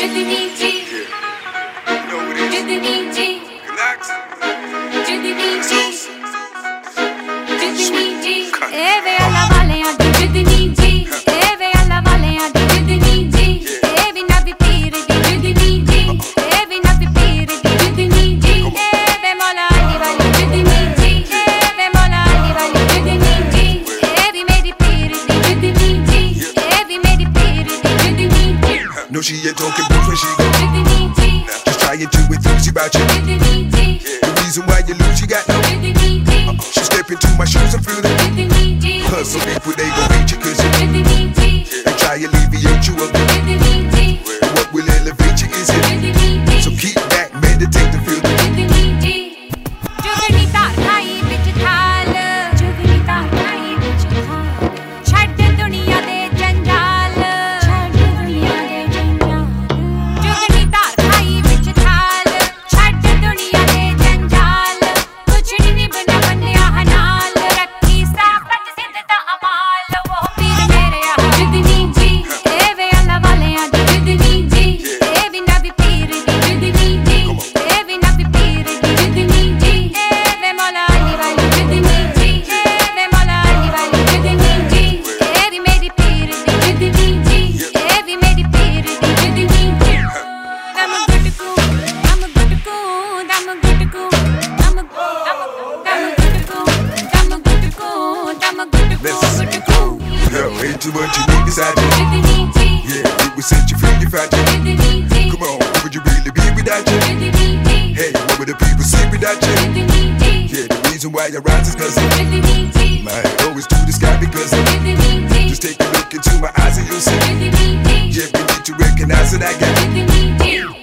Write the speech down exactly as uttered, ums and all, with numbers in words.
No, she ain't talking blues when she go. Just trying to enthuse you about you. The reason why you lose, you got no. Uh, she step into my shoes and feel it. Cause some people they gon' hate you cause you. And try to alleviate you of it. But what will elevate you is it. So keep back, meditate to feel it. Ain't too much you need beside you. Yeah, it will set you free if I do. Come on, what would you really be without you? Hey, what would the people say without you? Yeah, the reason why I rise is cause I might always do the sky because I just take a look into my eyes and you'll see. Yeah, we need to recognize that I got